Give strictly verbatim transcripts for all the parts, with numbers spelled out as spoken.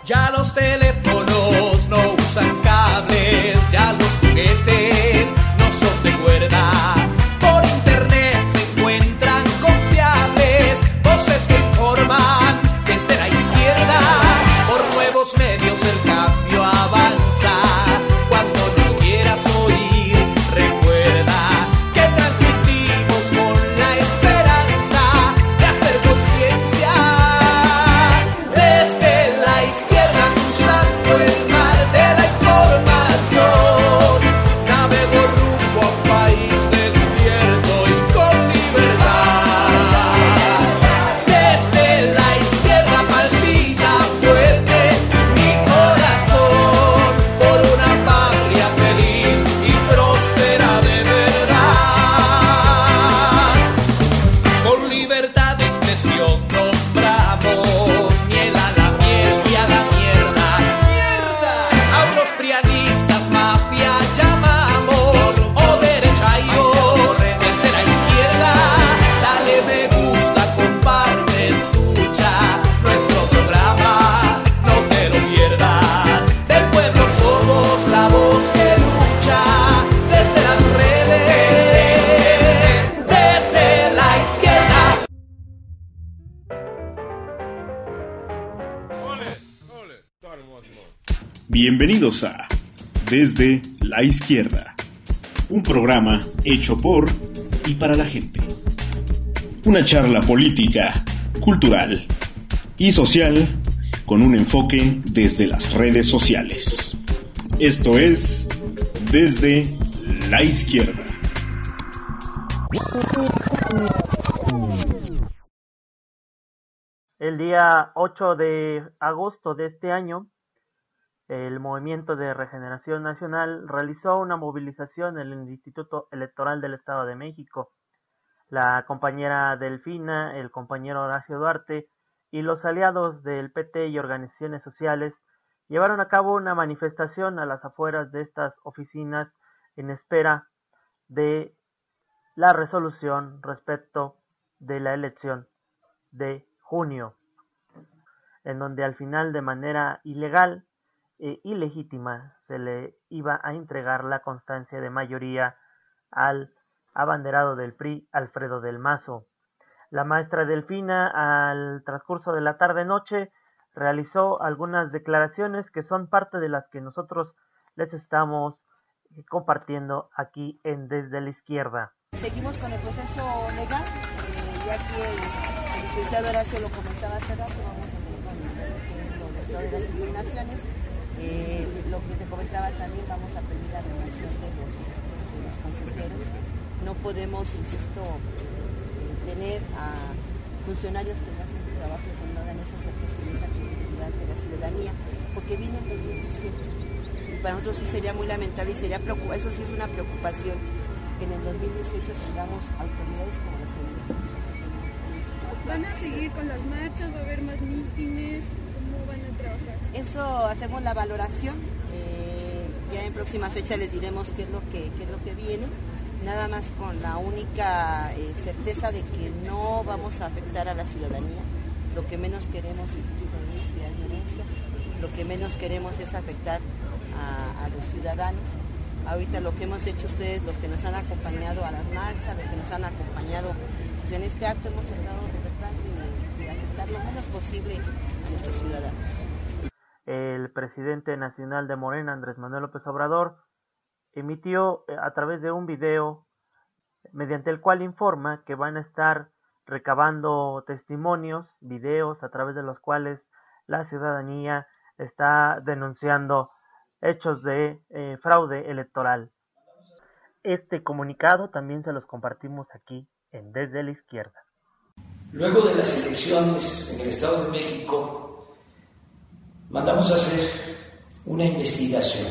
Ya los teléfonos no usan cables, ya los juguetes no son de cuerda. Por internet se encuentran confiables voces que informan desde la izquierda. Por nuevos medios el cambio avanza. Cuando nos quieras oír, recuerda que transmitimos con la esperanza de hacer conciencia. Desde la izquierda cruzando el mar de la información, navego rumbo a un país despierto y con libertad. Desde la izquierda palpita fuerte mi corazón por una patria feliz y próspera de verdad. Con libertad de expresión nombramos miel a la miel y a la mierda. ¡Mierda! A unos prianistas mafia llamamos o derechairos. Desde la izquierda, dale me gusta, comparte, escucha nuestro programa, no te lo pierdas. Del pueblo somos la voz que lucha desde las redes, desde la izquierda. Bienvenidos a Desde la Izquierda, un programa hecho por y para la gente. Una charla política, cultural y social con un enfoque desde las redes sociales. Esto es Desde la Izquierda. El día ocho de agosto de este año, el Movimiento de Regeneración Nacional realizó una movilización en el Instituto Electoral del Estado de México. La compañera Delfina, el compañero Horacio Duarte y los aliados del P T y organizaciones sociales llevaron a cabo una manifestación a las afueras de estas oficinas en espera de la resolución respecto de la elección de junio, en donde al final, de manera ilegal e ilegítima, se le iba a entregar la constancia de mayoría al abanderado del P R I, Alfredo del Mazo. La maestra Delfina, al transcurso de la tarde-noche, realizó algunas declaraciones que son parte de las que nosotros les estamos compartiendo aquí en Desde la Izquierda. Seguimos con el proceso legal, eh, ya que el, el licenciado Horacio lo comentaba hace rato, vamos a seguir con el de las impugnaciones. Eh, lo que te comentaba también, vamos a pedir la renovación de los, de los consejeros. No podemos, insisto, eh, tener a funcionarios que no hacen su trabajo, que no dan esa certeza y esa credibilidad de la ciudadanía, porque vienen de siempre. Y para nosotros sí sería muy lamentable y sería preocup- eso sí es una preocupación, que en el dos mil dieciocho tengamos autoridades como las elecciones. ¿Van a seguir con las marchas? ¿Va a haber más mítines? ¿Cómo van a trabajar? Eso hacemos la valoración, eh, ya en próxima fecha les diremos qué es lo que, qué es lo que viene, nada más con la única eh, certeza de que no vamos a afectar a la ciudadanía. Lo que menos queremos es crear violencia, lo que menos queremos es afectar a, a los ciudadanos. Ahorita lo que hemos hecho ustedes, los que nos han acompañado a las marchas, los que nos han acompañado pues en este acto, hemos tratado de verdad de, de afectar lo menos posible a nuestros ciudadanos. El presidente nacional de Morena, Andrés Manuel López Obrador, emitió a través de un video mediante el cual informa que van a estar recabando testimonios, videos a través de los cuales la ciudadanía está denunciando hechos de eh, fraude electoral. Este comunicado también se los compartimos aquí en Desde la Izquierda. Luego de las elecciones en el Estado de México, mandamos a hacer una investigación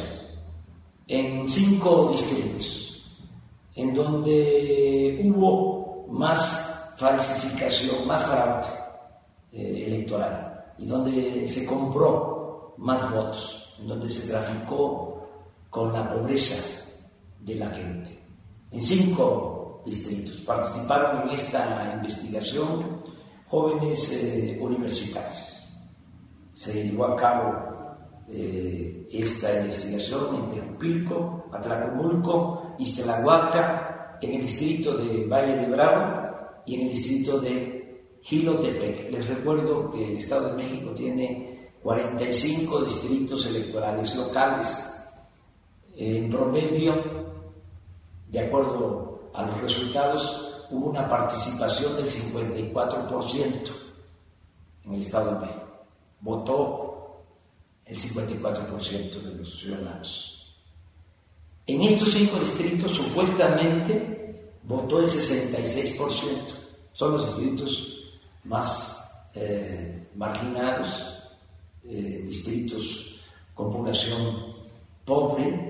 en cinco distritos, en donde hubo más falsificación, más fraude eh, electoral, y donde se compró más votos, en donde se traficó con la pobreza de la gente. En cinco distritos participaron en esta investigación jóvenes eh, universitarios. se llevó a cabo eh, esta investigación en Tejupilco, Atlacomulco, Iztlahuaca, en el distrito de Valle de Bravo y en el distrito de Jilotepec. Les recuerdo que el Estado de México tiene cuarenta y cinco distritos electorales locales. En promedio, de acuerdo a los resultados, hubo una participación del cincuenta y cuatro por ciento en el Estado de México. Votó el cincuenta y cuatro por ciento de los ciudadanos. En estos cinco distritos, supuestamente, votó el sesenta y seis por ciento. Son los distritos más eh, marginados, eh, distritos con población pobre,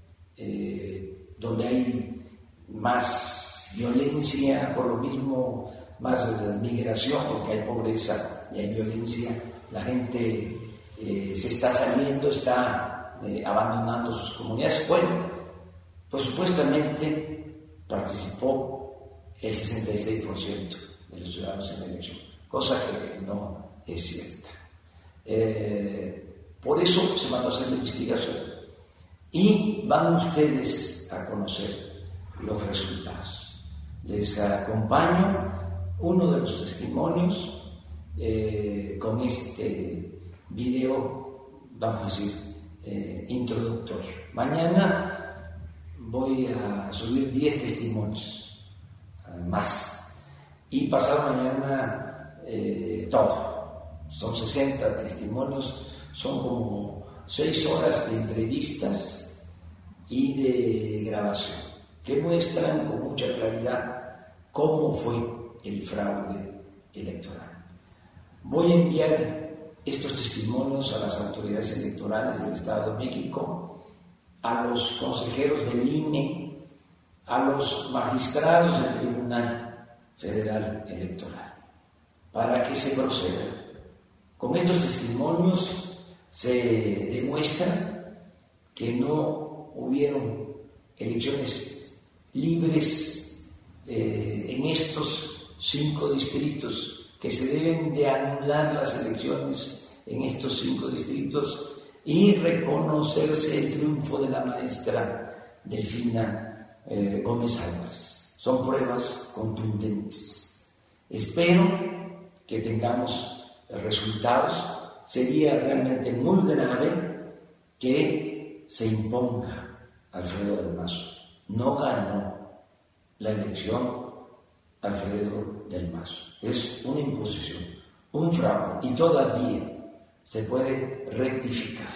eh, donde hay más violencia, por lo mismo más eh, migración, porque hay pobreza y hay violencia. La gente eh, se está saliendo, está eh, abandonando sus comunidades. Bueno, pues supuestamente participó el sesenta y seis por ciento de los ciudadanos en la elección, cosa que no es cierta. Eh, por eso se mandó a hacer la investigación y van ustedes a conocer los resultados. Les acompaño uno de los testimonios eh, con este video, vamos a decir, eh, introductorio. Mañana voy a subir diez testimonios más y pasado mañana eh, todo. Son sesenta testimonios, son como seis horas de entrevistas y de grabación que muestran con mucha claridad cómo fue el fraude electoral. Voy a enviar estos testimonios a las autoridades electorales del Estado de México, a los consejeros del I N E, a los magistrados del Tribunal Federal Electoral, para que se proceda. Con estos testimonios se demuestra que no hubieron elecciones libres eh, en estos cinco distritos, que se deben de anular las elecciones en estos cinco distritos y reconocerse el triunfo de la maestra Delfina eh, Gómez Álvarez. Son pruebas contundentes. Espero que tengamos resultados. Sería realmente muy grave que se imponga Alfredo del Mazo. No ganó la elección Alfredo del Mazo. Es una imposición, un fraude, y todavía se puede rectificar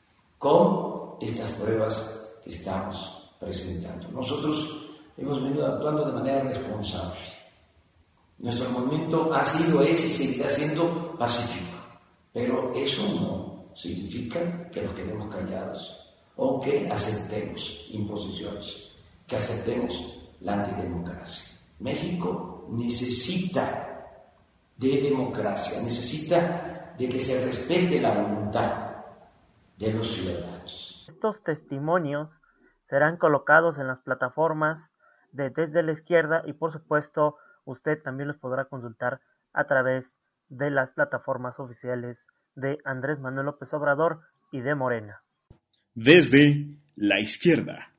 con estas pruebas que estamos presentando. Nosotros hemos venido actuando de manera responsable. Nuestro movimiento ha sido, es y seguirá siendo pacífico, pero eso no significa que nos quedemos callados o que aceptemos imposiciones, que aceptemos la antidemocracia. México necesita de democracia, necesita de que se respete la voluntad de los ciudadanos. Estos testimonios serán colocados en las plataformas de Desde la Izquierda y, por supuesto, usted también los podrá consultar a través de las plataformas oficiales de Andrés Manuel López Obrador y de Morena. Desde la Izquierda.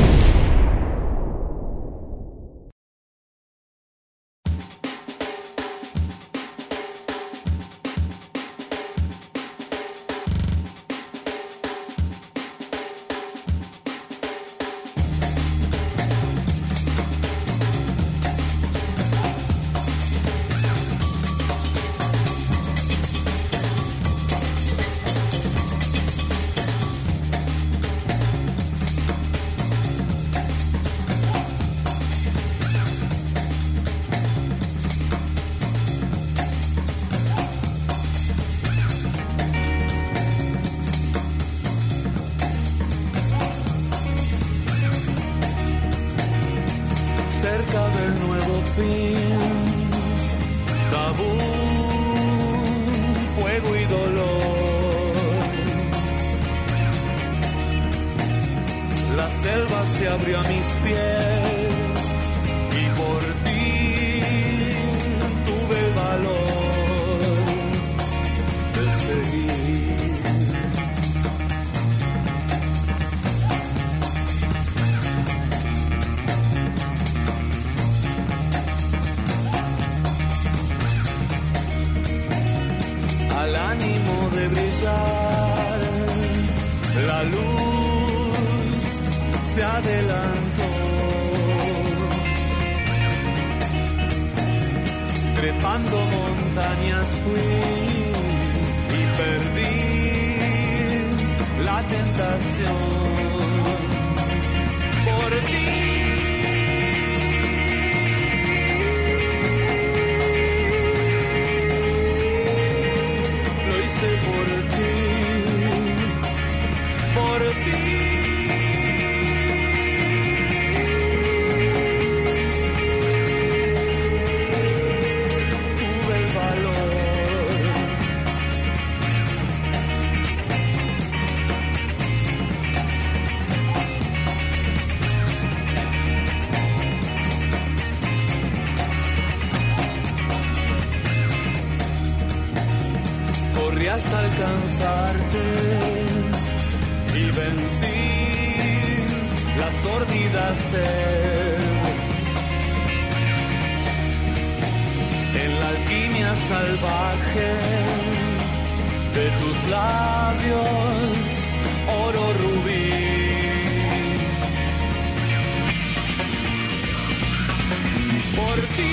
Cerca del nuevo fin, tabú, fuego y dolor. La selva se abrió a mis pies y por ti tuve el valor de seguir. al ánimo de brillar, la luz se adelantó, trepando montañas fui y perdí la tentación por ti. Por ti, por ti. Tuve el valor. Corrí hasta alcanzarte y vencí la sórdida sed. En la alquimia salvaje de tus labios, oro rubí. Por ti.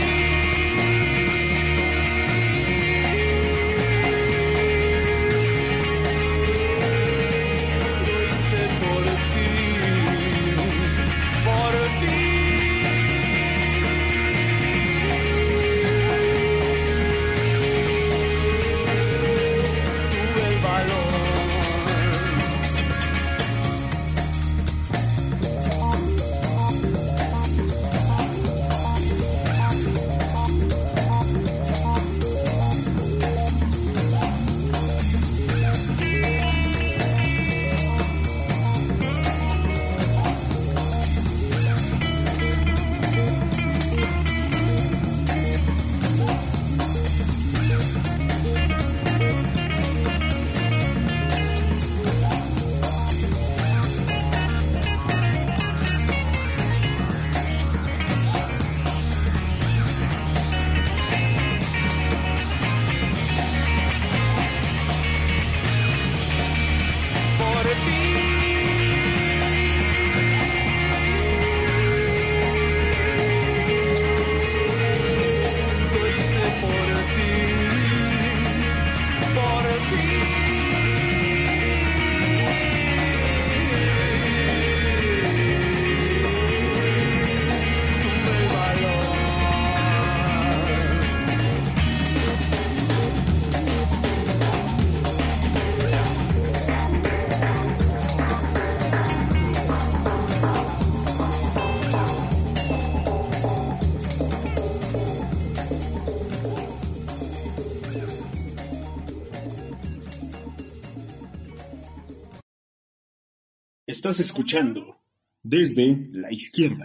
Estás escuchando Desde la Izquierda.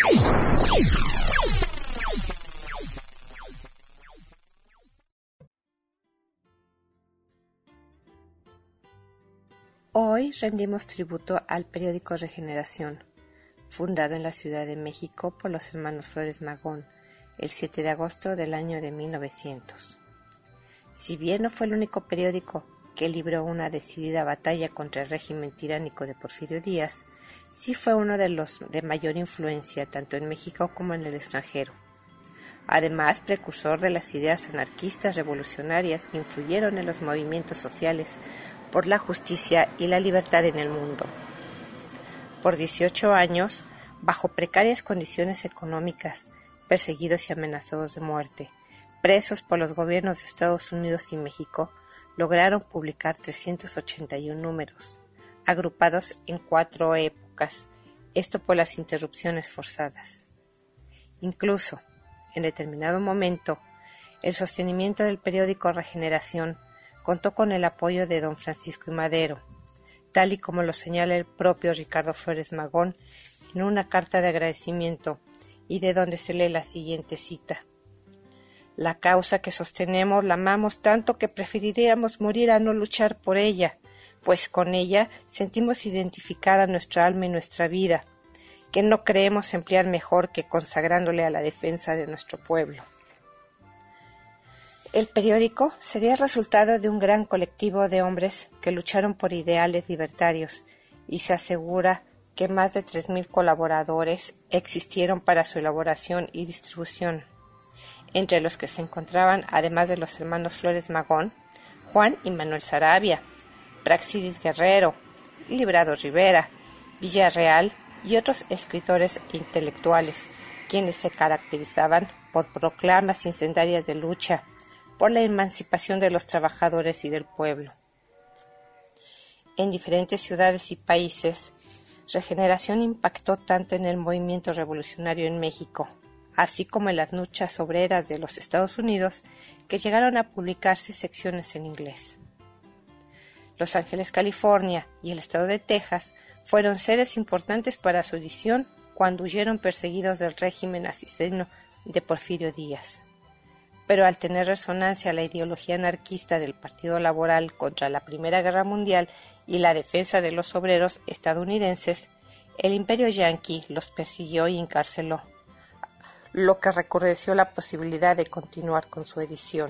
Hoy rendimos tributo al periódico Regeneración, fundado en la Ciudad de México por los hermanos Flores Magón el siete de agosto del año de mil novecientos. Si bien no fue el único periódico que libró una decidida batalla contra el régimen tiránico de Porfirio Díaz, sí fue uno de los de mayor influencia tanto en México como en el extranjero. Además, precursor de las ideas anarquistas revolucionarias que influyeron en los movimientos sociales por la justicia y la libertad en el mundo. Por dieciocho años, bajo precarias condiciones económicas, perseguidos y amenazados de muerte, presos por los gobiernos de Estados Unidos y México, lograron publicar trescientos ochenta y uno números, agrupados en cuatro épocas, esto por las interrupciones forzadas. Incluso, en determinado momento, el sostenimiento del periódico Regeneración contó con el apoyo de don Francisco I. Madero, tal y como lo señala el propio Ricardo Flores Magón en una carta de agradecimiento, y de donde se lee la siguiente cita. La causa que sostenemos la amamos tanto que preferiríamos morir a no luchar por ella, pues con ella sentimos identificada nuestra alma y nuestra vida, que no creemos emplear mejor que consagrándole a la defensa de nuestro pueblo. El periódico sería el resultado de un gran colectivo de hombres que lucharon por ideales libertarios y se asegura que más de tres mil colaboradores existieron para su elaboración y distribución, entre los que se encontraban, además de los hermanos Flores Magón, Juan y Manuel Saravia, Praxedis Guerrero, Librado Rivera, Villarreal y otros escritores e intelectuales, quienes se caracterizaban por proclamas incendiarias de lucha por la emancipación de los trabajadores y del pueblo. En diferentes ciudades y países, Regeneración impactó tanto en el movimiento revolucionario en México, así como en las luchas obreras de los Estados Unidos, que llegaron a publicarse secciones en inglés. Los Ángeles, California y el estado de Texas fueron sedes importantes para su edición cuando huyeron perseguidos del régimen asesino de Porfirio Díaz. Pero al tener resonancia la ideología anarquista del Partido Laboral contra la Primera Guerra Mundial y la defensa de los obreros estadounidenses, el imperio yanqui los persiguió y encarceló, lo que recrudeció la posibilidad de continuar con su edición.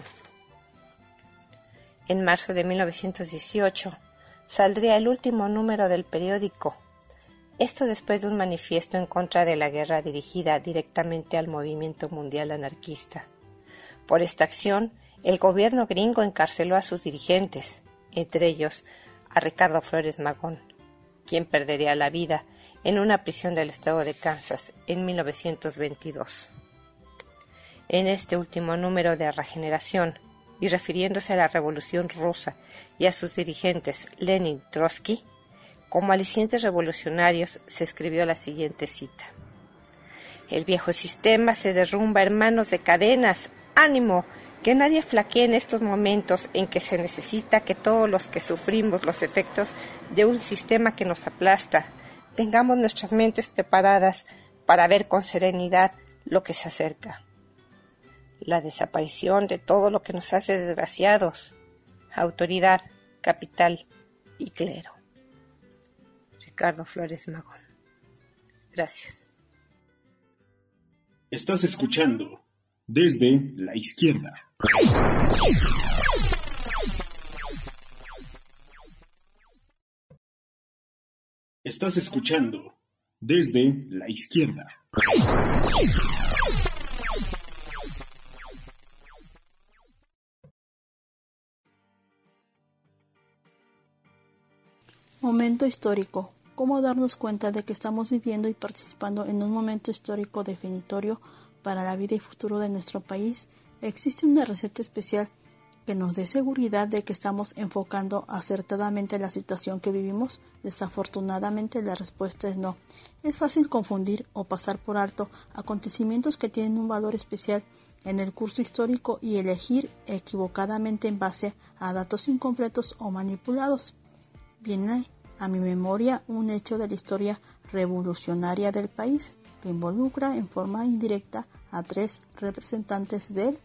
En marzo de mil novecientos dieciocho saldría el último número del periódico, esto después de un manifiesto en contra de la guerra dirigida directamente al movimiento mundial anarquista. Por esta acción, el gobierno gringo encarceló a sus dirigentes, entre ellos a Ricardo Flores Magón, quien perdería la vida en una prisión del estado de Kansas en mil novecientos veintidós. En este último número de Regeneración, y refiriéndose a la Revolución Rusa y a sus dirigentes Lenin y Trotsky, como alicientes revolucionarios, se escribió la siguiente cita: «El viejo sistema se derrumba, hermanos de cadenas. ¡Ánimo! Que nadie flaquee en estos momentos en que se necesita que todos los que sufrimos los efectos de un sistema que nos aplasta, tengamos nuestras mentes preparadas para ver con serenidad lo que se acerca. La desaparición de todo lo que nos hace desgraciados, autoridad, capital y clero». Ricardo Flores Magón. Gracias. Estás escuchando Desde la Izquierda. Estás escuchando Desde la Izquierda. Momento histórico. ¿Cómo darnos cuenta de que estamos viviendo y participando en un momento histórico definitorio para la vida y futuro de nuestro país? ¿Existe una receta especial que nos dé seguridad de que estamos enfocando acertadamente la situación que vivimos? Desafortunadamente la respuesta es no. Es fácil confundir o pasar por alto acontecimientos que tienen un valor especial en el curso histórico y elegir equivocadamente en base a datos incompletos o manipulados. Viene a mi memoria un hecho de la historia revolucionaria del país que involucra en forma indirecta a tres representantes del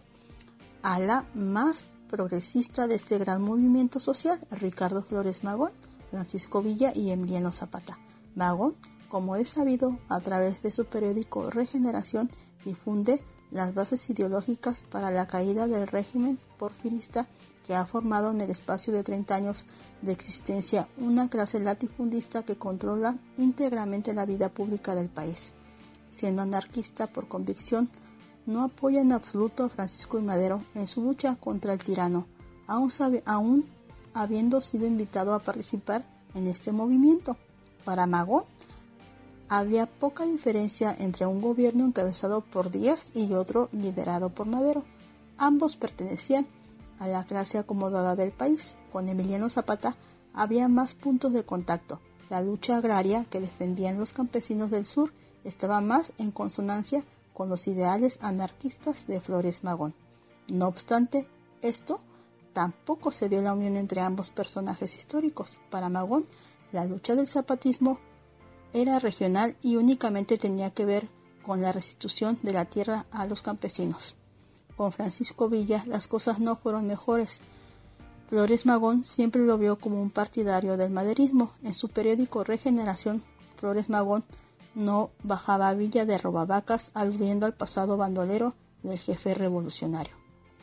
ala más progresista de este gran movimiento social: Ricardo Flores Magón, Francisco Villa y Emiliano Zapata. Magón, como es sabido, a través de su periódico Regeneración, difunde las bases ideológicas para la caída del régimen porfirista que ha formado en el espacio de treinta años de existencia una clase latifundista que controla íntegramente la vida pública del país. Siendo anarquista por convicción, no apoya en absoluto a Francisco I. Madero en su lucha contra el tirano, aún, sabe, aún habiendo sido invitado a participar en este movimiento. Para Magón, había poca diferencia entre un gobierno encabezado por Díaz y otro liderado por Madero. Ambos pertenecían a la clase acomodada del país. Con Emiliano Zapata había más puntos de contacto. La lucha agraria que defendían los campesinos del sur estaba más en consonancia con los ideales anarquistas de Flores Magón. No obstante, esto tampoco se dio la unión entre ambos personajes históricos. Para Magón, la lucha del zapatismo era regional y únicamente tenía que ver con la restitución de la tierra a los campesinos. Con Francisco Villa las cosas no fueron mejores. Flores Magón siempre lo vio como un partidario del maderismo. En su periódico Regeneración, Flores Magón no bajaba a Villa de robavacas, aludiendo al pasado bandolero del jefe revolucionario.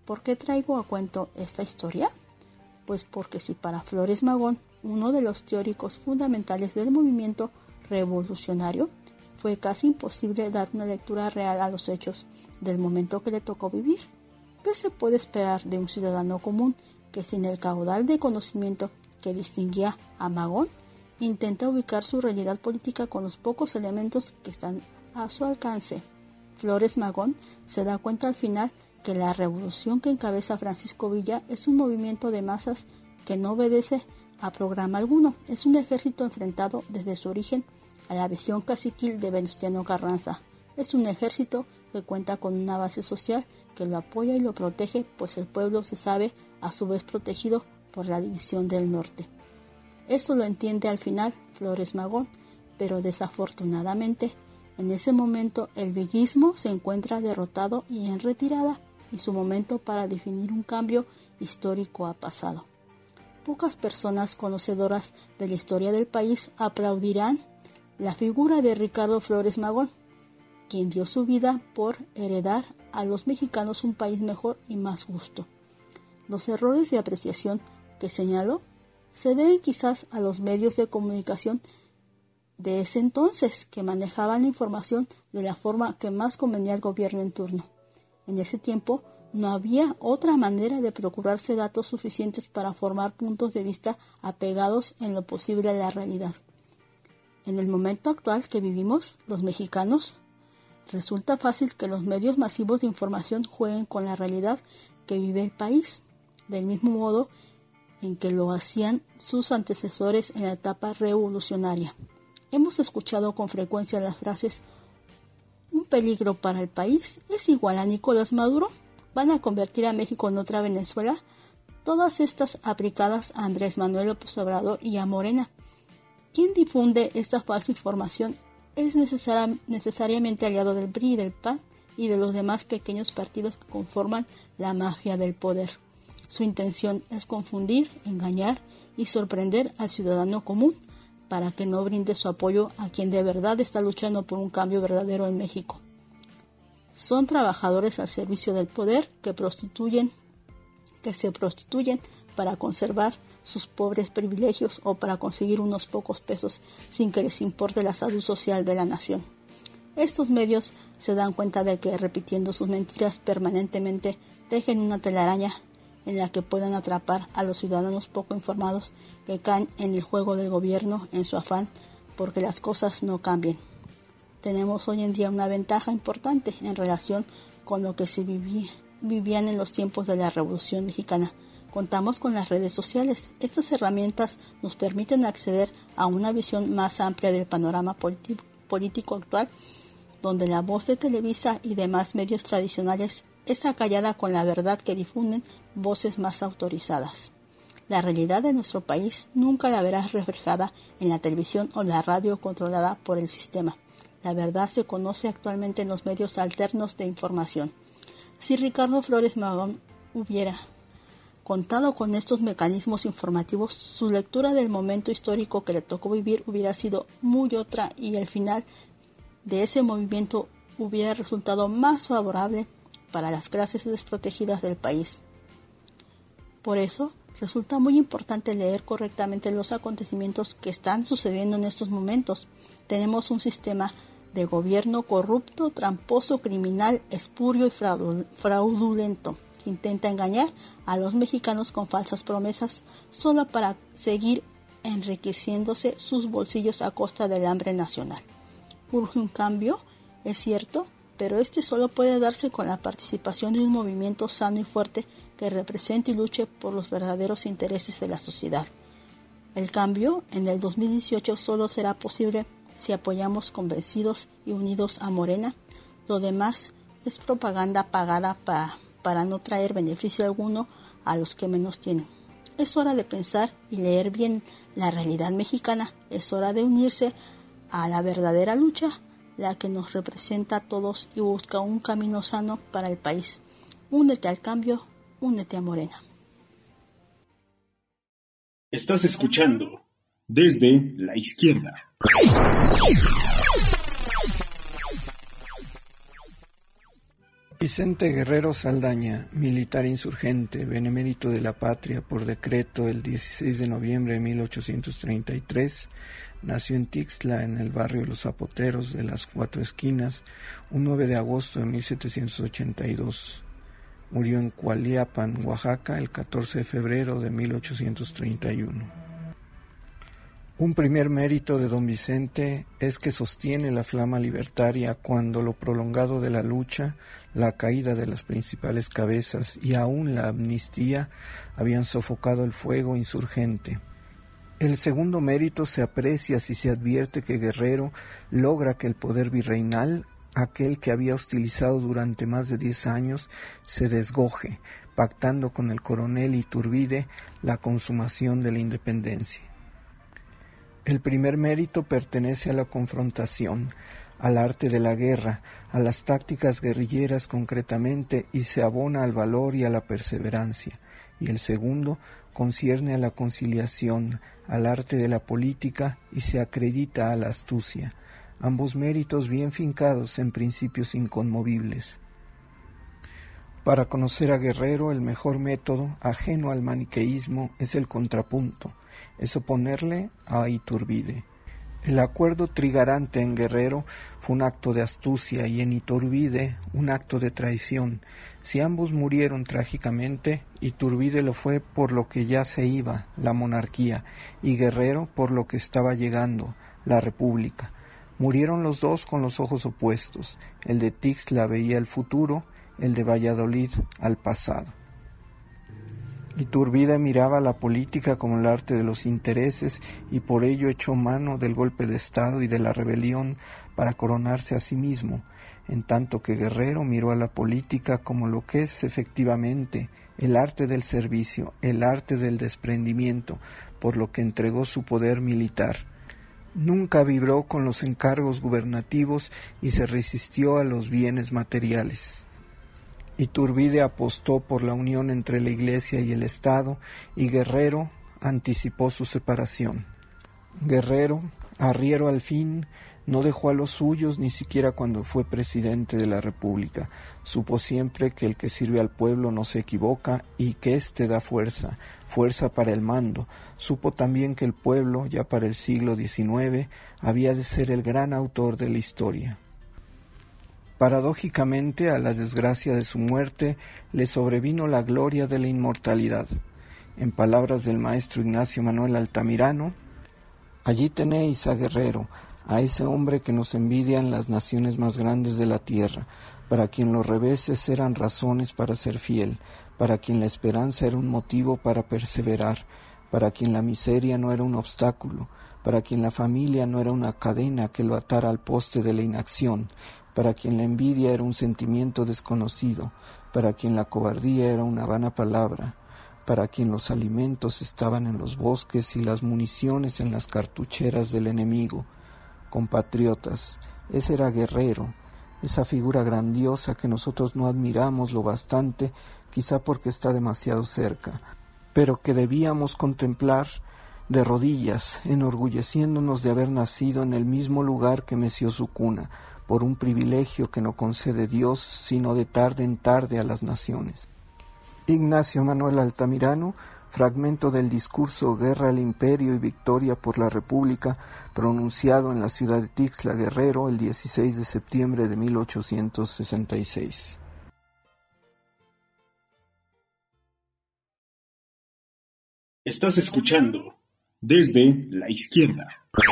¿Por qué traigo a cuento esta historia? Pues porque si para Flores Magón, uno de los teóricos fundamentales del movimiento revolucionario, fue casi imposible dar una lectura real a los hechos del momento que le tocó vivir, ¿qué se puede esperar de un ciudadano común que sin el caudal de conocimiento que distinguía a Magón, intenta ubicar su realidad política con los pocos elementos que están a su alcance? Flores Magón se da cuenta al final que la revolución que encabeza Francisco Villa es un movimiento de masas que no obedece a programa alguno, es un ejército enfrentado desde su origen a la visión caciquil de Venustiano Carranza. Es un ejército que cuenta con una base social que lo apoya y lo protege, pues el pueblo se sabe a su vez protegido por la división del norte. Eso lo entiende al final Flores Magón, pero desafortunadamente en ese momento el villismo se encuentra derrotado y en retirada, y su momento para definir un cambio histórico ha pasado. Pocas personas conocedoras de la historia del país aplaudirán la figura de Ricardo Flores Magón, quien dio su vida por heredar a los mexicanos un país mejor y más justo. Los errores de apreciación que señaló se deben quizás a los medios de comunicación de ese entonces, que manejaban la información de la forma que más convenía al gobierno en turno. En ese tiempo no había otra manera de procurarse datos suficientes para formar puntos de vista apegados en lo posible a la realidad. En el momento actual que vivimos, los mexicanos, resulta fácil que los medios masivos de información jueguen con la realidad que vive el país, del mismo modo en que lo hacían sus antecesores en la etapa revolucionaria. Hemos escuchado con frecuencia las frases: ¿un peligro para el país es igual a Nicolás Maduro? ¿Van a convertir a México en otra Venezuela? Todas estas aplicadas a Andrés Manuel López Obrador y a Morena. Quien difunde esta falsa información es necesari- necesariamente aliado del P R I, del P A N y de los demás pequeños partidos que conforman la mafia del poder. Su intención es confundir, engañar y sorprender al ciudadano común para que no brinde su apoyo a quien de verdad está luchando por un cambio verdadero en México. Son trabajadores al servicio del poder que prostituyen, que se prostituyen para conservar sus pobres privilegios o para conseguir unos pocos pesos sin que les importe la salud social de la nación. Estos medios se dan cuenta de que repitiendo sus mentiras permanentemente tejen una telaraña en la que puedan atrapar a los ciudadanos poco informados que caen en el juego del gobierno en su afán porque las cosas no cambien. Tenemos hoy en día una ventaja importante en relación con lo que se vivía, vivían en los tiempos de la Revolución Mexicana. Contamos con las redes sociales. Estas herramientas nos permiten acceder a una visión más amplia del panorama politi- político actual, donde la voz de Televisa y demás medios tradicionales es acallada con la verdad que difunden voces más autorizadas. La realidad de nuestro país nunca la verás reflejada en la televisión o la radio controlada por el sistema. La verdad se conoce actualmente en los medios alternos de información. Si Ricardo Flores Magón hubiera contado con estos mecanismos informativos, su lectura del momento histórico que le tocó vivir hubiera sido muy otra y el final de ese movimiento hubiera resultado más favorable para las clases desprotegidas del país. Por eso, resulta muy importante leer correctamente los acontecimientos que están sucediendo en estos momentos. Tenemos un sistema de gobierno corrupto, tramposo, criminal, espurio y fraudulento, que intenta engañar a los mexicanos con falsas promesas solo para seguir enriqueciéndose sus bolsillos a costa del hambre nacional. Urge un cambio, es cierto, pero este solo puede darse con la participación de un movimiento sano y fuerte que represente y luche por los verdaderos intereses de la sociedad. El cambio en el dos mil dieciocho solo será posible si apoyamos convencidos y unidos a Morena. Lo demás es propaganda pagada para, para no traer beneficio alguno a los que menos tienen. Es hora de pensar y leer bien la realidad mexicana. Es hora de unirse a la verdadera lucha, la que nos representa a todos y busca un camino sano para el país. Únete al cambio, únete a Morena. Estás escuchando Desde la Izquierda. Vicente Guerrero Saldaña, militar insurgente, benemérito de la patria por decreto el dieciséis de noviembre de mil ochocientos treinta y tres, nació en Tixtla, en el barrio Los Zapoteros de las Cuatro Esquinas, un nueve de agosto de mil setecientos ochenta y dos. Murió en Cualiapan, Oaxaca, el catorce de febrero de mil ochocientos treinta y uno. Un primer mérito de don Vicente es que sostiene la flama libertaria cuando lo prolongado de la lucha, la caída de las principales cabezas y aún la amnistía habían sofocado el fuego insurgente. El segundo mérito se aprecia si se advierte que Guerrero logra que el poder virreinal, aquel que había hostilizado durante más de diez años, se desgoje, pactando con el coronel Iturbide la consumación de la independencia. El primer mérito pertenece a la confrontación, al arte de la guerra, a las tácticas guerrilleras concretamente, y se abona al valor y a la perseverancia. Y el segundo concierne a la conciliación, al arte de la política, y se acredita a la astucia, ambos méritos bien fincados en principios inconmovibles. Para conocer a Guerrero, el mejor método, ajeno al maniqueísmo, es el contrapunto, es oponerle a Iturbide. El acuerdo trigarante en Guerrero fue un acto de astucia y en Iturbide un acto de traición. Si ambos murieron trágicamente, Iturbide lo fue por lo que ya se iba, la monarquía, y Guerrero por lo que estaba llegando, la república. Murieron los dos con los ojos opuestos. El de Tixtla veía el futuro, el de Valladolid al pasado. Iturbide miraba la política como el arte de los intereses y por ello echó mano del golpe de Estado y de la rebelión para coronarse a sí mismo, en tanto que Guerrero miró a la política como lo que es efectivamente el arte del servicio, el arte del desprendimiento, por lo que entregó su poder militar. Nunca vibró con los encargos gubernativos y se resistió a los bienes materiales. Iturbide apostó por la unión entre la Iglesia y el Estado y Guerrero anticipó su separación. Guerrero, arriero al fin, no dejó a los suyos ni siquiera cuando fue presidente de la República. Supo siempre que el que sirve al pueblo no se equivoca y que éste da fuerza, fuerza para el mando. Supo también que el pueblo, ya para el siglo diecinueve, había de ser el gran autor de la historia. Paradójicamente, a la desgracia de su muerte, le sobrevino la gloria de la inmortalidad. En palabras del maestro Ignacio Manuel Altamirano, allí tenéis a Guerrero, a ese hombre que nos envidian las naciones más grandes de la tierra, para quien los reveses eran razones para ser fiel, para quien la esperanza era un motivo para perseverar, para quien la miseria no era un obstáculo, para quien la familia no era una cadena que lo atara al poste de la inacción, para quien la envidia era un sentimiento desconocido, para quien la cobardía era una vana palabra, para quien los alimentos estaban en los bosques y las municiones en las cartucheras del enemigo. Compatriotas, ese era Guerrero, esa figura grandiosa que nosotros no admiramos lo bastante, quizá porque está demasiado cerca, pero que debíamos contemplar de rodillas, enorgulleciéndonos de haber nacido en el mismo lugar que meció su cuna, por un privilegio que no concede Dios, sino de tarde en tarde a las naciones. Ignacio Manuel Altamirano, fragmento del discurso Guerra al Imperio y Victoria por la República, pronunciado en la ciudad de Tixtla, Guerrero, el dieciséis de septiembre de mil ochocientos sesenta y seis. Estás escuchando Desde la Izquierda.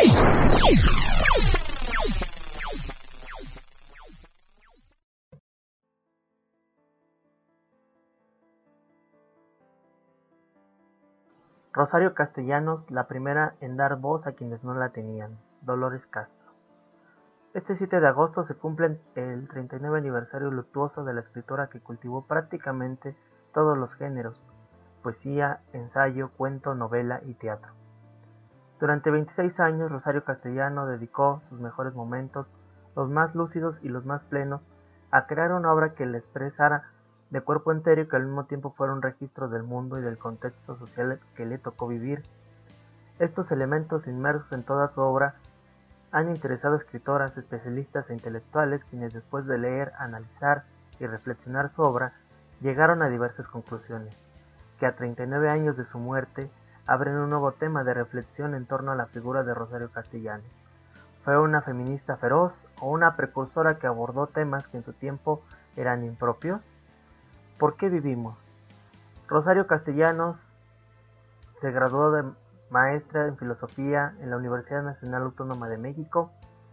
Rosario Castellanos, la primera en dar voz a quienes no la tenían. Dolores Castro. Este siete de agosto se cumple el treinta y nueve aniversario luctuoso de la escritora que cultivó prácticamente todos los géneros: poesía, ensayo, cuento, novela y teatro. Durante veintiséis años, Rosario Castellano dedicó sus mejores momentos, los más lúcidos y los más plenos, a crear una obra que le expresara de cuerpo entero y que al mismo tiempo fuera un registro del mundo y del contexto social que le tocó vivir. Estos elementos inmersos en toda su obra han interesado a escritoras, especialistas e intelectuales, quienes después de leer, analizar y reflexionar su obra, llegaron a diversas conclusiones, que a treinta y nueve años de su muerte abren un nuevo tema de reflexión en torno a la figura de Rosario Castellanos. ¿Fue una feminista feroz o una precursora que abordó temas que en su tiempo eran impropios? ¿Por qué vivimos? Rosario Castellanos se graduó de maestra en filosofía en la Universidad Nacional Autónoma de México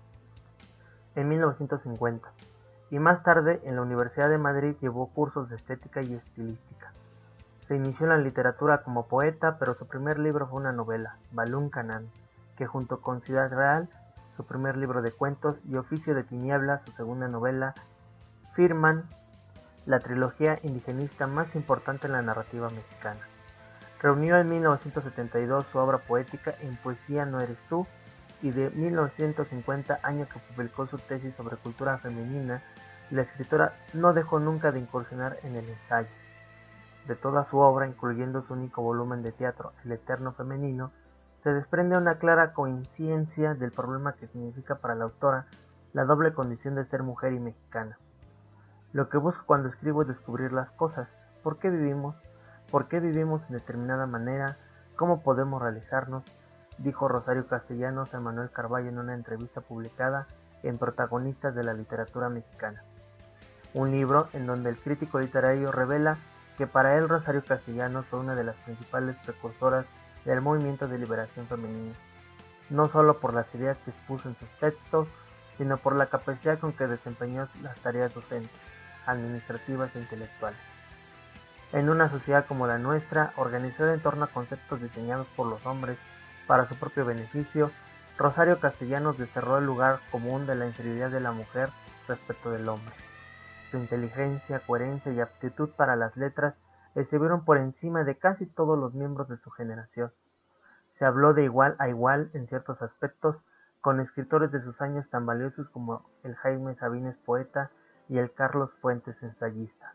en mil novecientos cincuenta y más tarde en la Universidad de Madrid llevó cursos de estética y estilística. Se inició en la literatura como poeta, pero su primer libro fue una novela, Balún Canán, que junto con Ciudad Real, su primer libro de cuentos, y Oficio de Tinieblas, su segunda novela, firman la trilogía indigenista más importante en la narrativa mexicana. Reunió en mil novecientos setenta y dos su obra poética En Poesía No Eres Tú, y de mil novecientos cincuenta, año que publicó su tesis sobre cultura femenina, la escritora no dejó nunca de incursionar en el ensayo. De toda su obra, incluyendo su único volumen de teatro, El Eterno Femenino, se desprende una clara conciencia del problema que significa para la autora la doble condición de ser mujer y mexicana. Lo que busco cuando escribo es descubrir las cosas, por qué vivimos, por qué vivimos de determinada manera, cómo podemos realizarnos, dijo Rosario Castellanos a Manuel Carballo en una entrevista publicada en Protagonistas de la Literatura Mexicana, un libro en donde el crítico literario revela que para él Rosario Castellanos fue una de las principales precursoras del movimiento de liberación femenina, no solo por las ideas que expuso en sus textos, sino por la capacidad con que desempeñó las tareas docentes, administrativas e intelectuales. En una sociedad como la nuestra, organizada en torno a conceptos diseñados por los hombres para su propio beneficio, Rosario Castellanos desterró el lugar común de la inferioridad de la mujer respecto del hombre. Su inteligencia, coherencia y aptitud para las letras estuvieron por encima de casi todos los miembros de su generación. Se habló de igual a igual en ciertos aspectos con escritores de sus años tan valiosos como el Jaime Sabines poeta y el Carlos Fuentes ensayista.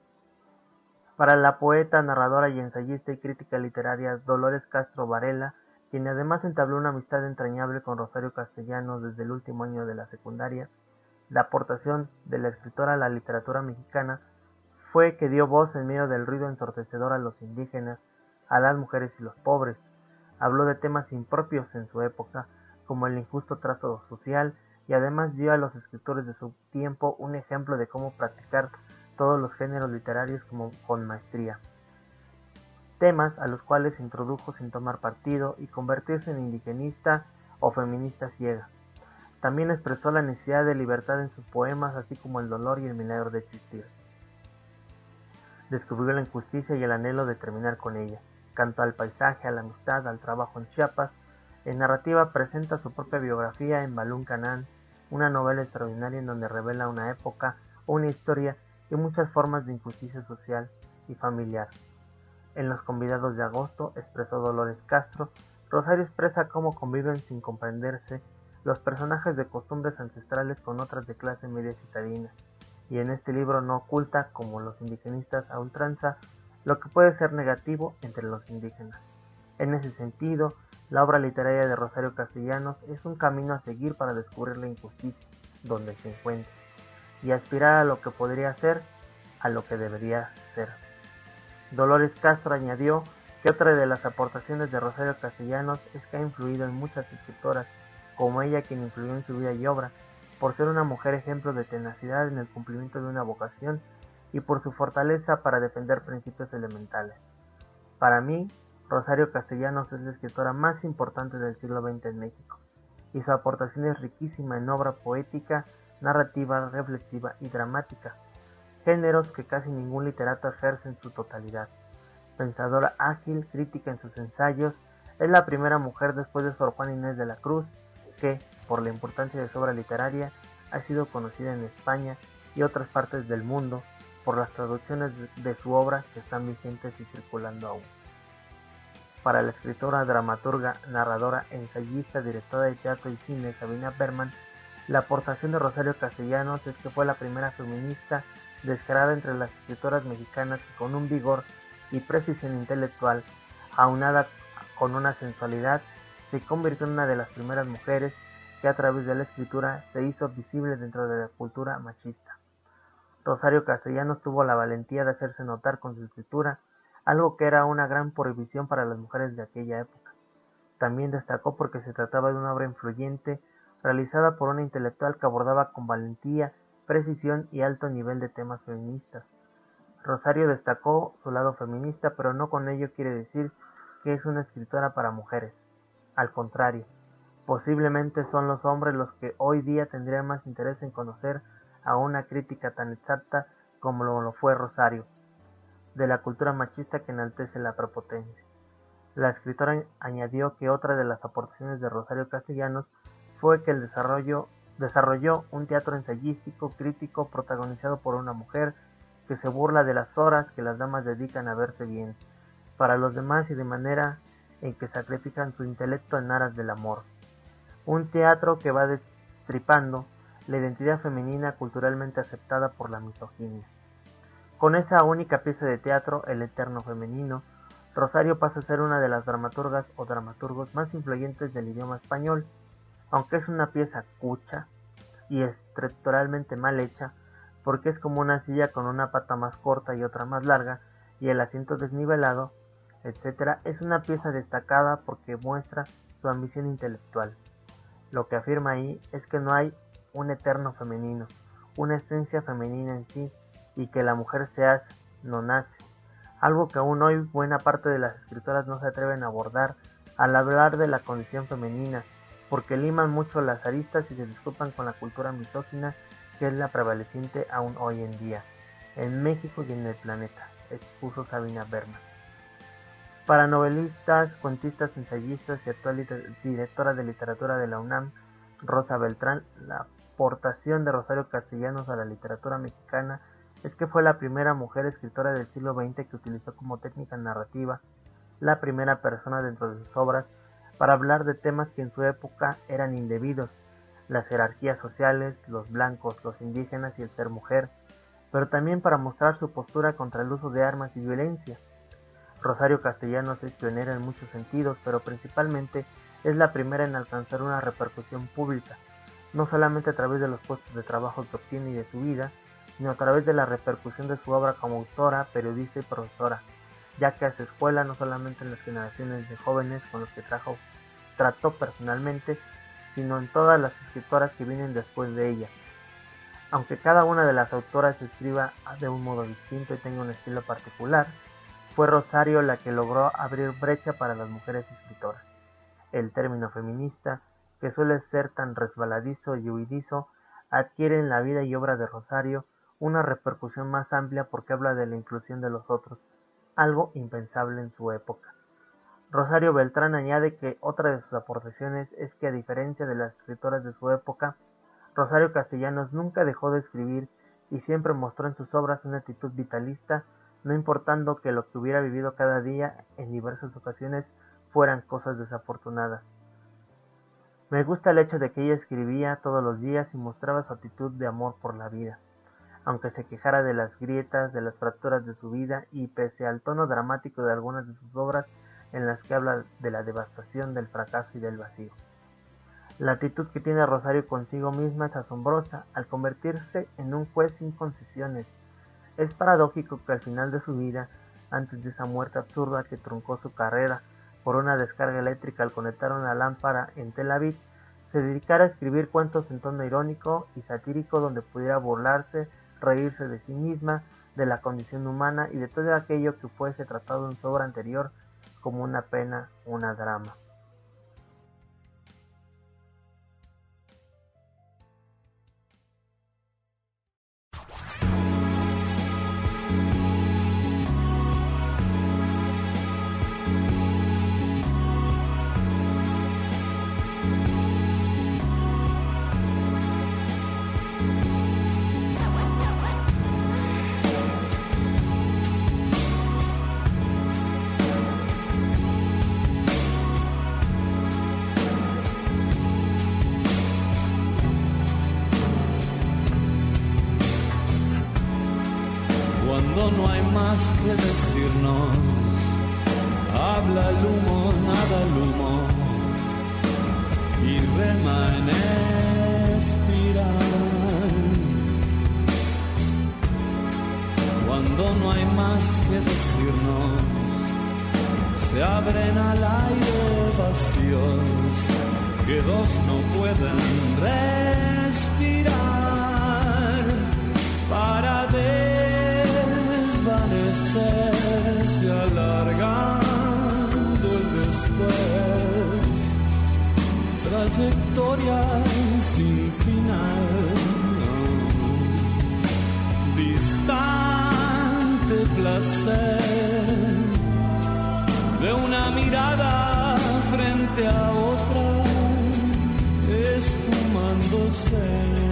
Para la poeta, narradora y ensayista y crítica literaria Dolores Castro Varela, quien además entabló una amistad entrañable con Rosario Castellanos desde el último año de la secundaria, la aportación de la escritora a la literatura mexicana fue que dio voz en medio del ruido ensordecedor a los indígenas, a las mujeres y los pobres. Habló de temas impropios en su época, como el injusto trato social, y además dio a los escritores de su tiempo un ejemplo de cómo practicar todos los géneros literarios como con maestría. Temas a los cuales se introdujo sin tomar partido y convertirse en indigenista o feminista ciega. También expresó la necesidad de libertad en sus poemas, así como el dolor y el milagro de existir. Descubrió la injusticia y el anhelo de terminar con ella. Cantó al paisaje, a la amistad, al trabajo en Chiapas. En narrativa presenta su propia biografía en Balún Canán, una novela extraordinaria en donde revela una época, una historia y muchas formas de injusticia social y familiar. En Los Convidados de Agosto, expresó Dolores Castro, Rosario expresa cómo conviven sin comprenderse los personajes de costumbres ancestrales con otras de clase media citadina, y en este libro no oculta, como los indigenistas a ultranza, lo que puede ser negativo entre los indígenas. En ese sentido, la obra literaria de Rosario Castellanos es un camino a seguir para descubrir la injusticia donde se encuentra, y aspirar a lo que podría ser, a lo que debería ser. Dolores Castro añadió que otra de las aportaciones de Rosario Castellanos es que ha influido en muchas escritoras, como ella quien influyó en su vida y obra, por ser una mujer ejemplo de tenacidad en el cumplimiento de una vocación y por su fortaleza para defender principios elementales. Para mí, Rosario Castellanos es la escritora más importante del siglo veinte en México, y su aportación es riquísima en obra poética, narrativa, reflexiva y dramática, géneros que casi ningún literato ejerce en su totalidad. Pensadora ágil, crítica en sus ensayos, es la primera mujer después de Sor Juana Inés de la Cruz que, por la importancia de su obra literaria, ha sido conocida en España y otras partes del mundo por las traducciones de su obra que están vigentes y circulando aún. Para la escritora, dramaturga, narradora, ensayista, directora de teatro y cine Sabina Berman, la aportación de Rosario Castellanos es que fue la primera feminista descarada entre las escritoras mexicanas que con un vigor y precisión intelectual, aunada con una sensualidad, se convirtió en una de las primeras mujeres que a través de la escritura se hizo visible dentro de la cultura machista. Rosario Castellanos tuvo la valentía de hacerse notar con su escritura, algo que era una gran prohibición para las mujeres de aquella época. También destacó porque se trataba de una obra influyente, realizada por una intelectual que abordaba con valentía, precisión y alto nivel de temas feministas. Rosario destacó su lado feminista, pero no con ello quiere decir que es una escritora para mujeres. Al contrario, posiblemente son los hombres los que hoy día tendrían más interés en conocer a una crítica tan exacta como lo fue Rosario, de la cultura machista que enaltece la prepotencia. La escritora añadió que otra de las aportaciones de Rosario Castellanos fue que el desarrollo, desarrolló un teatro ensayístico, crítico, protagonizado por una mujer que se burla de las horas que las damas dedican a verse bien, para los demás y de manera en que sacrifican su intelecto en aras del amor. Un teatro que va destripando la identidad femenina culturalmente aceptada por la misoginia. Con esa única pieza de teatro, El Eterno Femenino, Rosario pasa a ser una de las dramaturgas o dramaturgos más influyentes del idioma español. Aunque es una pieza cucha y estructuralmente mal hecha, porque es como una silla con una pata más corta y otra más larga, y el asiento desnivelado, etcétera, es una pieza destacada porque muestra su ambición intelectual. Lo que afirma ahí es que no hay un eterno femenino, una esencia femenina en sí, y que la mujer se hace, no nace, algo que aún hoy buena parte de las escritoras no se atreven a abordar al hablar de la condición femenina, porque liman mucho las aristas y se disculpan con la cultura misógina que es la prevaleciente aún hoy en día, en México y en el planeta, expuso Sabina Berman. Para novelistas, cuentistas, ensayistas y actual directora de literatura de la UNAM, Rosa Beltrán, la aportación de Rosario Castellanos a la literatura mexicana es que fue la primera mujer escritora del siglo veinte que utilizó como técnica narrativa la primera persona dentro de sus obras para hablar de temas que en su época eran indebidos, las jerarquías sociales, los blancos, los indígenas y el ser mujer, pero también para mostrar su postura contra el uso de armas y violencia. Rosario Castellanos es pionera en muchos sentidos, pero principalmente es la primera en alcanzar una repercusión pública, no solamente a través de los puestos de trabajo que obtiene y de su vida, sino a través de la repercusión de su obra como autora, periodista y profesora, ya que hace escuela no solamente en las generaciones de jóvenes con los que trajo, trató personalmente, sino en todas las escritoras que vienen después de ella. Aunque cada una de las autoras escriba de un modo distinto y tenga un estilo particular, fue Rosario la que logró abrir brecha para las mujeres escritoras. El término feminista, que suele ser tan resbaladizo y huidizo, adquiere en la vida y obra de Rosario una repercusión más amplia porque habla de la inclusión de los otros, algo impensable en su época. Rosario Beltrán añade que otra de sus aportaciones es que, a diferencia de las escritoras de su época, Rosario Castellanos nunca dejó de escribir y siempre mostró en sus obras una actitud vitalista, no importando que lo que hubiera vivido cada día en diversas ocasiones fueran cosas desafortunadas. Me gusta el hecho de que ella escribía todos los días y mostraba su actitud de amor por la vida, aunque se quejara de las grietas, de las fracturas de su vida y pese al tono dramático de algunas de sus obras en las que habla de la devastación, del fracaso y del vacío. La actitud que tiene Rosario consigo misma es asombrosa al convertirse en un juez sin concesiones. Es paradójico que al final de su vida, antes de esa muerte absurda que truncó su carrera por una descarga eléctrica al conectar una lámpara en Tel Aviv, se dedicara a escribir cuentos en tono irónico y satírico donde pudiera burlarse, reírse de sí misma, de la condición humana y de todo aquello que fuese tratado en su obra anterior como una pena, una drama. No hay más que decirnos, habla el humo, nada el humo, y rema en espiral. Cuando no hay más que decirnos, se abren al aire vacíos que dos no pueden respirar para desvanecerse alargando el después, trayectoria sin final, distante placer de una mirada frente a otra, esfumándose.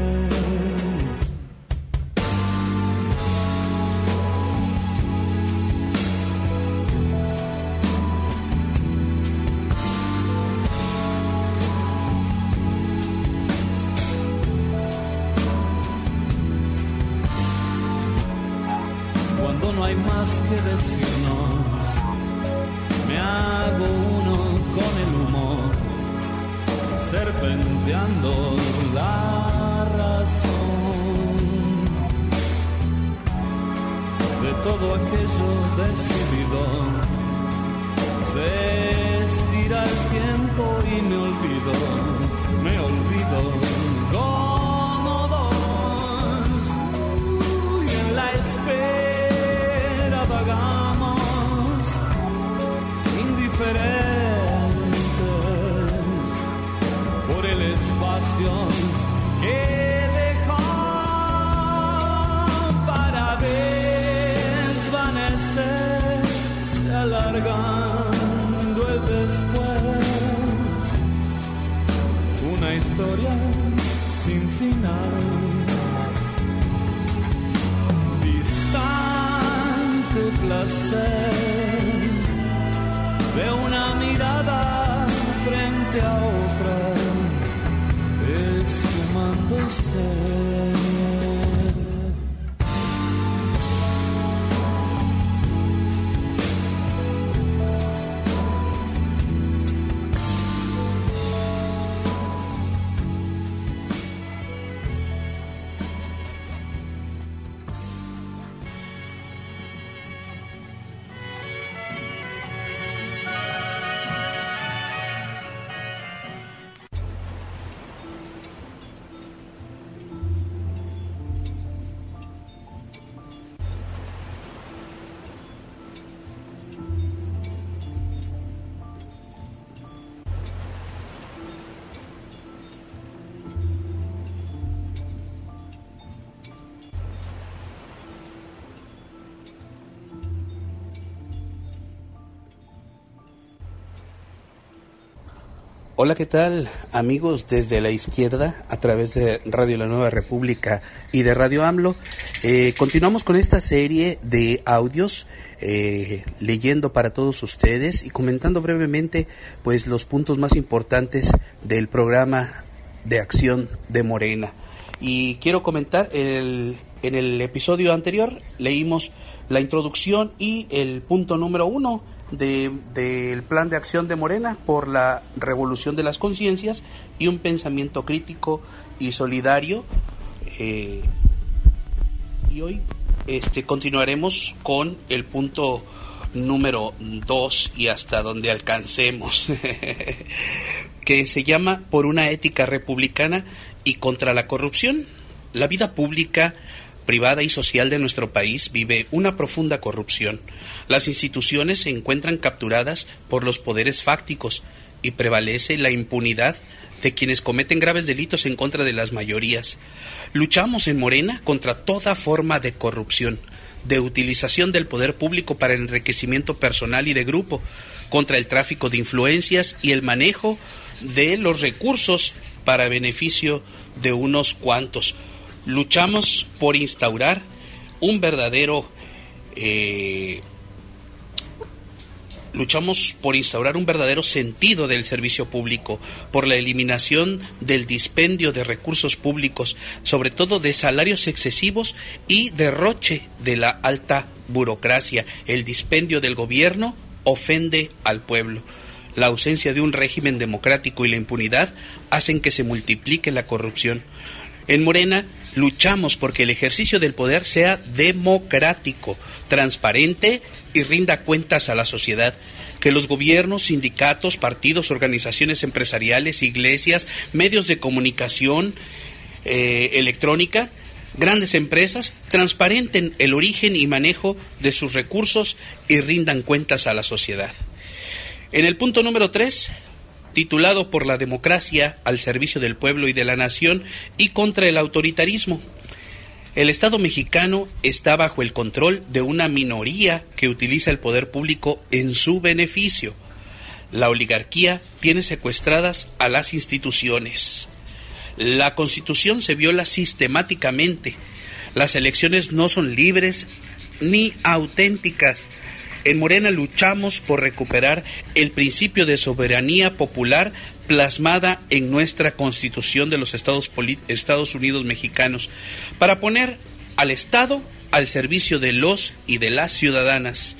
Cuando no hay más que decirnos, me hago uno con el humor, serpenteando la razón de todo aquello decidido. Se estira el tiempo y me olvido, me olvido como dos, y en la espera vagamos indiferentes por el espacio que dejó para desvanecerse alargando el después, una historia sin final, distante placer de una mirada frente a otra, esfumándose. Hola, ¿qué tal, amigos desde la izquierda a través de Radio La Nueva República y de Radio AMLO? Eh, continuamos con esta serie de audios, eh, leyendo para todos ustedes y comentando brevemente pues los puntos más importantes del programa de acción de Morena. Y quiero comentar, el, en el episodio anterior leímos la introducción y el punto número uno del de, plan de acción de Morena por la revolución de las conciencias y un pensamiento crítico y solidario. Eh, y hoy este, continuaremos con el punto número dos y hasta donde alcancemos, que se llama Por una ética republicana y contra la corrupción. La vida pública, privada y social de nuestro país vive una profunda corrupción. Las instituciones se encuentran capturadas por los poderes fácticos y prevalece la impunidad de quienes cometen graves delitos en contra de las mayorías. Luchamos en Morena contra toda forma de corrupción, de utilización del poder público para el enriquecimiento personal y de grupo, contra el tráfico de influencias y el manejo de los recursos para beneficio de unos cuantos. Luchamos por instaurar un verdadero eh, luchamos por instaurar un verdadero sentido del servicio público, por la eliminación del dispendio de recursos públicos, sobre todo de salarios excesivos y derroche de la alta burocracia. El dispendio del gobierno ofende al pueblo. La ausencia de un régimen democrático y la impunidad hacen que se multiplique la corrupción. En Morena luchamos porque el ejercicio del poder sea democrático, transparente y rinda cuentas a la sociedad. Que los gobiernos, sindicatos, partidos, organizaciones empresariales, iglesias, medios de comunicación eh, electrónica, grandes empresas, transparenten el origen y manejo de sus recursos y rindan cuentas a la sociedad. En el punto número tres, titulado por la democracia al servicio del pueblo y de la nación y contra el autoritarismo. El Estado mexicano está bajo el control de una minoría que utiliza el poder público en su beneficio. La oligarquía tiene secuestradas a las instituciones. La Constitución se viola sistemáticamente. Las elecciones no son libres ni auténticas. En Morena luchamos por recuperar el principio de soberanía popular plasmada en nuestra Constitución de los Estados, Estados Unidos mexicanos, para poner al Estado al servicio de los y de las ciudadanas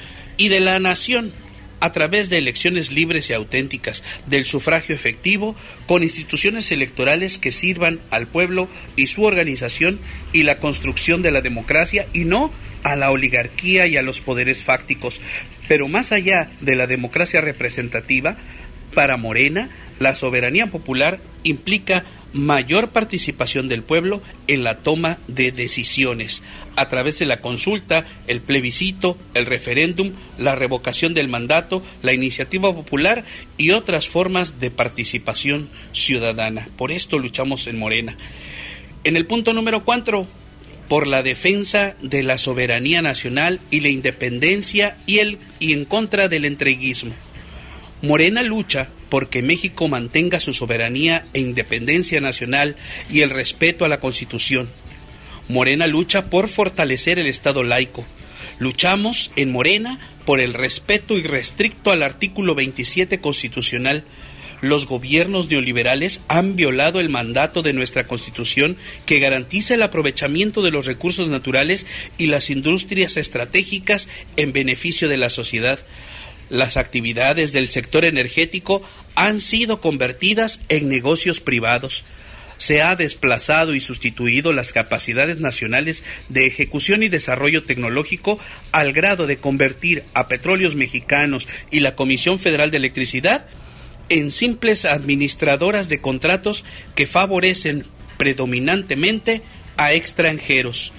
y de la nación a través de elecciones libres y auténticas, del sufragio efectivo, con instituciones electorales que sirvan al pueblo y su organización y la construcción de la democracia, y no a la oligarquía y a los poderes fácticos. Pero más allá de la democracia representativa, para Morena, la soberanía popular implica mayor participación del pueblo en la toma de decisiones, a través de la consulta, el plebiscito, el referéndum, la revocación del mandato, la iniciativa popular y otras formas de participación ciudadana. Por esto luchamos en Morena. En el punto número cuatro, por la defensa de la soberanía nacional y la independencia y, el, y en contra del entreguismo. Morena lucha porque México mantenga su soberanía e independencia nacional y el respeto a la Constitución. Morena lucha por fortalecer el Estado laico. Luchamos en Morena por el respeto irrestricto al artículo veintisiete constitucional. Los gobiernos neoliberales han violado el mandato de nuestra Constitución, que garantiza el aprovechamiento de los recursos naturales y las industrias estratégicas en beneficio de la sociedad. Las actividades del sector energético han sido convertidas en negocios privados. Se ha desplazado y sustituido las capacidades nacionales de ejecución y desarrollo tecnológico al grado de convertir a Petróleos Mexicanos y la Comisión Federal de Electricidad en simples administradoras de contratos que favorecen predominantemente a extranjeros.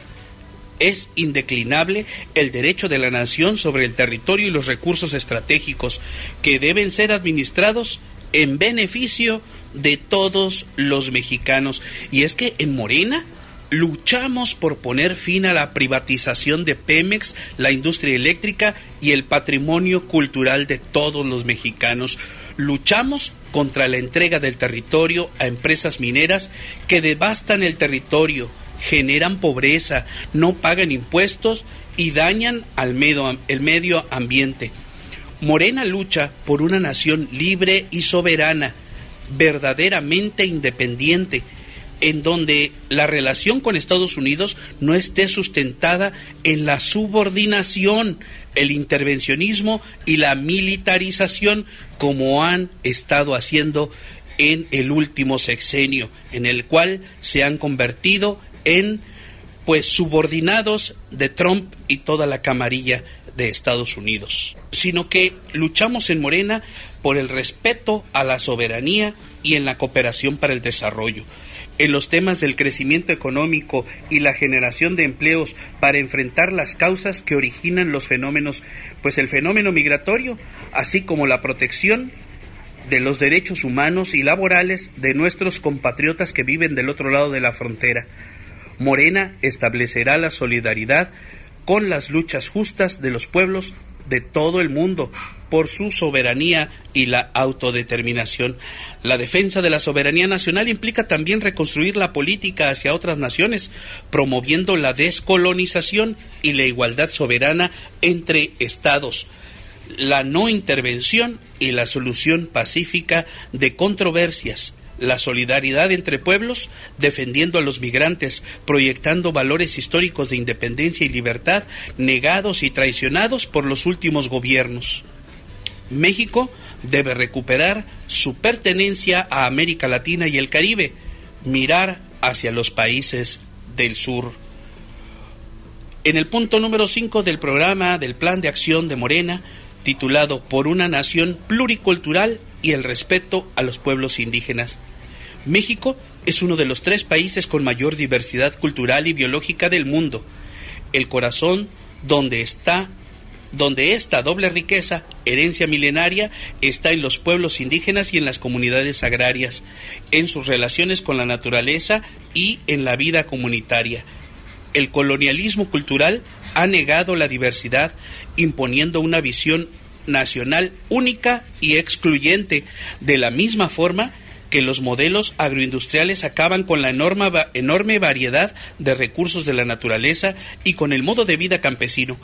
Es indeclinable el derecho de la nación sobre el territorio y los recursos estratégicos, que deben ser administrados en beneficio de todos los mexicanos. Y es que en Morena luchamos por poner fin a la privatización de Pemex, la industria eléctrica y el patrimonio cultural de todos los mexicanos. Luchamos contra la entrega del territorio a empresas mineras que devastan el territorio, generan pobreza, no pagan impuestos y dañan al medio, el medio ambiente. Morena lucha por una nación libre y soberana, verdaderamente independiente, en donde la relación con Estados Unidos no esté sustentada en la subordinación, el intervencionismo y la militarización, como han estado haciendo en el último sexenio, en el cual se han convertido en pues subordinados de Trump y toda la camarilla de Estados Unidos, sino que luchamos en Morena por el respeto a la soberanía y en la cooperación para el desarrollo, en los temas del crecimiento económico y la generación de empleos para enfrentar las causas que originan los fenómenos, pues el fenómeno migratorio, así como la protección de los derechos humanos y laborales de nuestros compatriotas que viven del otro lado de la frontera. Morena establecerá la solidaridad con las luchas justas de los pueblos de todo el mundo por su soberanía y la autodeterminación. La defensa de la soberanía nacional implica también reconstruir la política hacia otras naciones, promoviendo la descolonización y la igualdad soberana entre estados, la no intervención y la solución pacífica de controversias, la solidaridad entre pueblos, defendiendo a los migrantes, proyectando valores históricos de independencia y libertad negados y traicionados por los últimos gobiernos. México debe recuperar su pertenencia a América Latina y el Caribe, mirar hacia los países del sur. En el punto número cinco del programa del Plan de Acción de Morena, titulado Por una nación pluricultural y el respeto a los pueblos indígenas, México es uno de los tres países con mayor diversidad cultural y biológica del mundo. El corazón donde está, donde esta doble riqueza, herencia milenaria, está en los pueblos indígenas y en las comunidades agrarias, en sus relaciones con la naturaleza y en la vida comunitaria. El colonialismo cultural ha negado la diversidad, imponiendo una visión nacional única y excluyente, de la misma forma que los modelos agroindustriales acaban con la enorme, enorme variedad de recursos de la naturaleza y con el modo de vida campesino.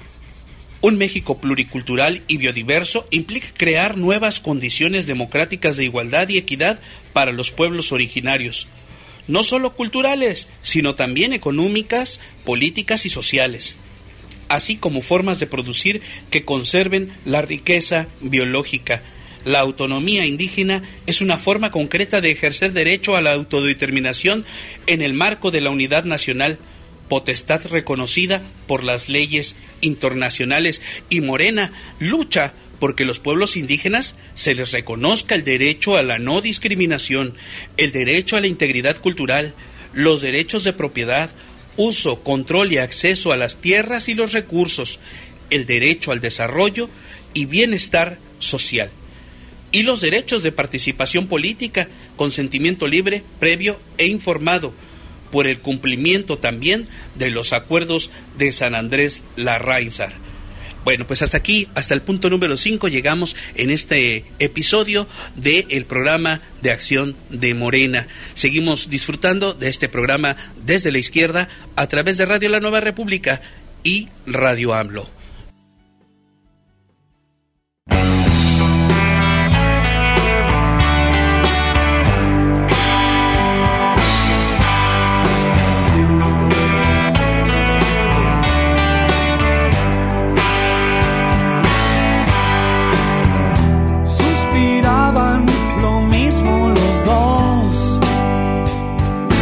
Un México pluricultural y biodiverso implica crear nuevas condiciones democráticas de igualdad y equidad para los pueblos originarios, no solo culturales, sino también económicas, políticas y sociales, así como formas de producir que conserven la riqueza biológica. La autonomía indígena es una forma concreta de ejercer derecho a la autodeterminación en el marco de la unidad nacional, potestad reconocida por las leyes internacionales, y Morena lucha porque los pueblos indígenas se les reconozca el derecho a la no discriminación, el derecho a la integridad cultural, los derechos de propiedad, uso, control y acceso a las tierras y los recursos, el derecho al desarrollo y bienestar social, y los derechos de participación política, consentimiento libre, previo e informado, por el cumplimiento también de los acuerdos de San Andrés Larráinzar. Bueno, pues hasta aquí, hasta el punto número cinco, llegamos en este episodio del programa de Acción de Morena. Seguimos disfrutando de este programa desde la izquierda a través de Radio La Nueva República y Radio AMLO.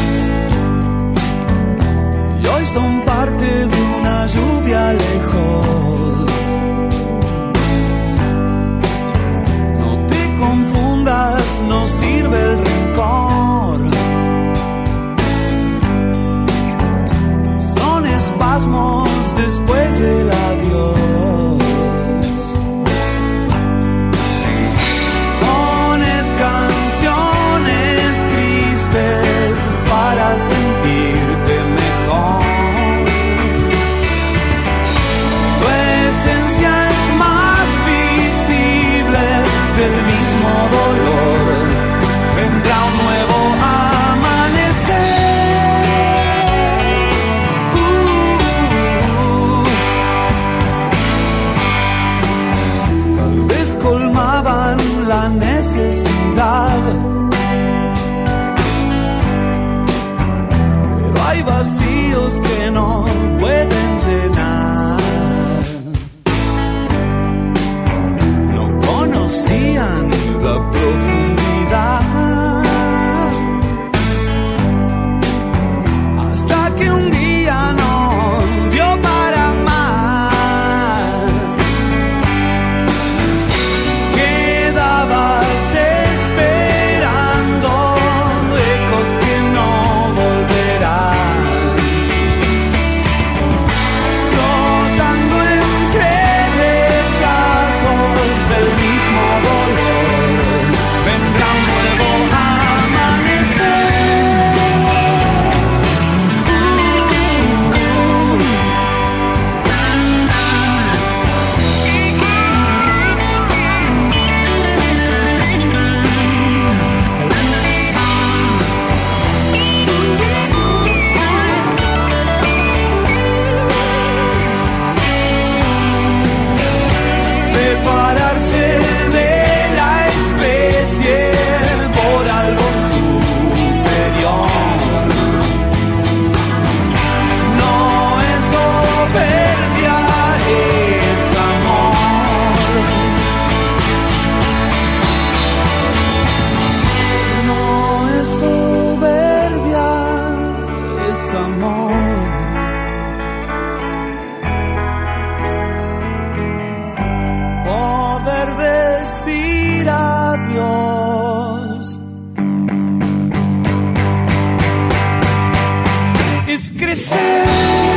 Son parte de una lluvia lejos. triste.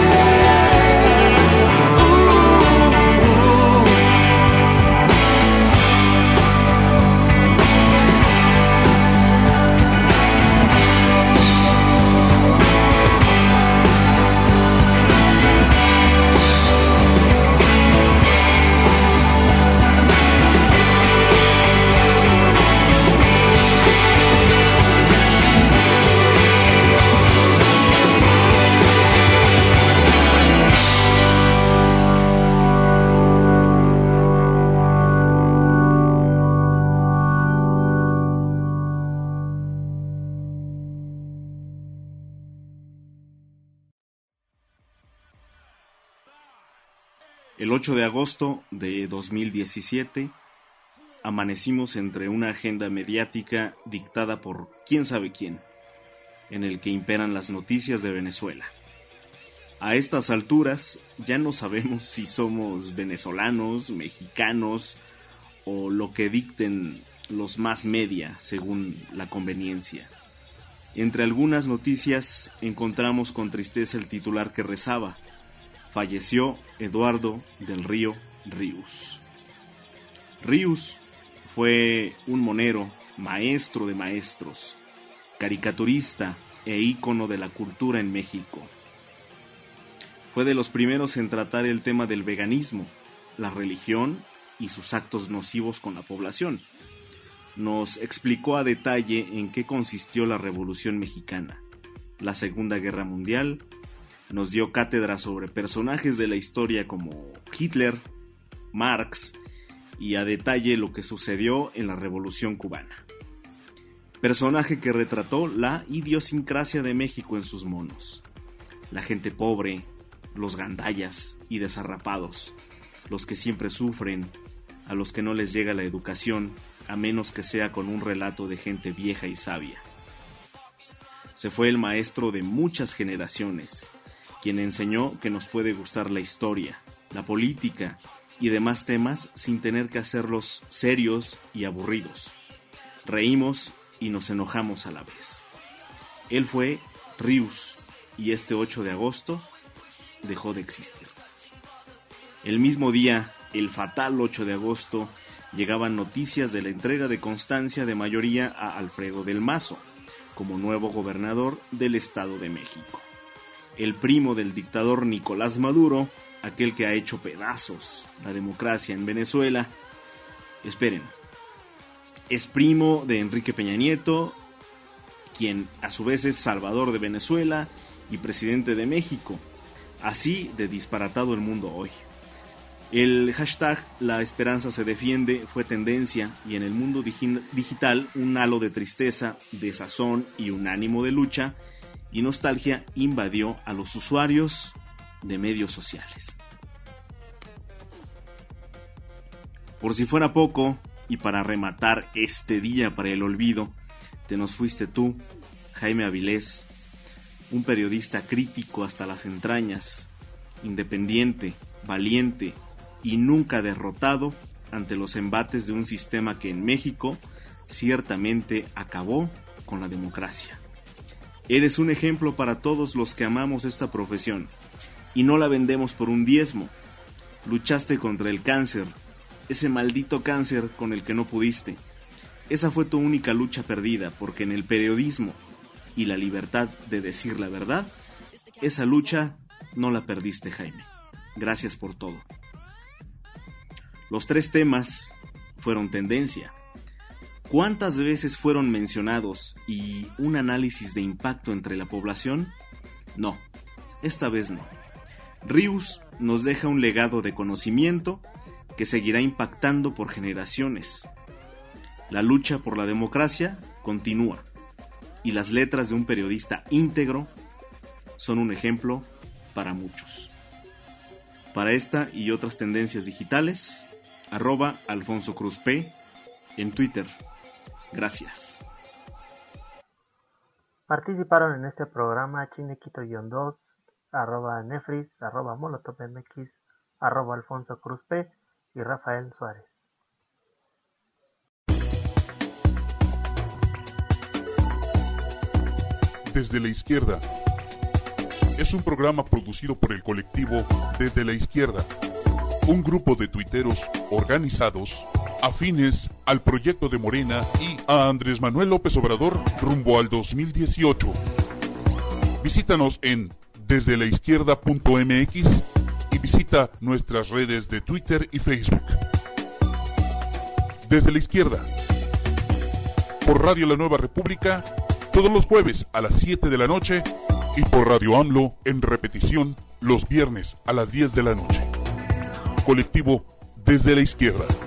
El ocho de agosto de dos mil diecisiete amanecimos entre una agenda mediática dictada por quién sabe quién, en el que imperan las noticias de Venezuela. A estas alturas ya no sabemos si somos venezolanos, mexicanos o lo que dicten los más media según la conveniencia. Entre algunas noticias encontramos con tristeza el titular que rezaba: falleció Eduardo del Río Ríos. Ríos fue un monero, maestro de maestros, caricaturista e ícono de la cultura en México. Fue de los primeros en tratar el tema del veganismo, la religión y sus actos nocivos con la población. Nos explicó a detalle en qué consistió la Revolución Mexicana, la Segunda Guerra Mundial. Nos dio cátedra sobre personajes de la historia como Hitler, Marx y a detalle lo que sucedió en la Revolución Cubana. Personaje que retrató la idiosincrasia de México en sus monos. La gente pobre, los gandallas y desarrapados, los que siempre sufren, a los que no les llega la educación, a menos que sea con un relato de gente vieja y sabia. Se fue el maestro de muchas generaciones, quien enseñó que nos puede gustar la historia, la política y demás temas sin tener que hacerlos serios y aburridos. Reímos y nos enojamos a la vez. Él fue Ríos y este ocho de agosto dejó de existir. El mismo día, el fatal ocho de agosto, llegaban noticias de la entrega de constancia de mayoría a Alfredo del Mazo como nuevo gobernador del Estado de México. El primo del dictador Nicolás Maduro, aquel que ha hecho pedazos la democracia en Venezuela. Esperen, es primo de Enrique Peña Nieto, quien a su vez es salvador de Venezuela y presidente de México. Así de disparatado el mundo hoy. El hashtag La Esperanza se defiende fue tendencia y en el mundo digi- digital un halo de tristeza, desazón y un ánimo de lucha y nostalgia invadió a los usuarios de medios sociales. Por si fuera poco, y para rematar este día para el olvido, te nos fuiste tú, Jaime Avilés, un periodista crítico hasta las entrañas, independiente, valiente y nunca derrotado ante los embates de un sistema que en México ciertamente acabó con la democracia. Eres un ejemplo para todos los que amamos esta profesión y no la vendemos por un diezmo. Luchaste contra el cáncer, ese maldito cáncer con el que no pudiste. Esa fue tu única lucha perdida, porque en el periodismo y la libertad de decir la verdad, esa lucha no la perdiste, Jaime. Gracias por todo. Los tres temas fueron tendencia. ¿Cuántas veces fueron mencionados y un análisis de impacto entre la población? No, esta vez no. Ríos nos deja un legado de conocimiento que seguirá impactando por generaciones. La lucha por la democracia continúa y las letras de un periodista íntegro son un ejemplo para muchos. Para esta y otras tendencias digitales, arroba Alfonso Cruz P en Twitter. Gracias. Participaron en este programa Chinequito-dos, arroba Nefris, arroba MolotovMX, arroba Alfonso Cruz P y Rafael Suárez. Desde la izquierda. es un programa producido por el colectivo Desde la Izquierda, un grupo de tuiteros organizados afines al proyecto de Morena y a Andrés Manuel López Obrador rumbo al dos mil dieciocho. Visítanos en desde la izquierda punto m x y visita nuestras redes de Twitter y Facebook. Desde la Izquierda, por Radio La Nueva República, todos los jueves a las siete de la noche y por Radio AMLO en repetición los viernes a las diez de la noche. Colectivo Desde la Izquierda.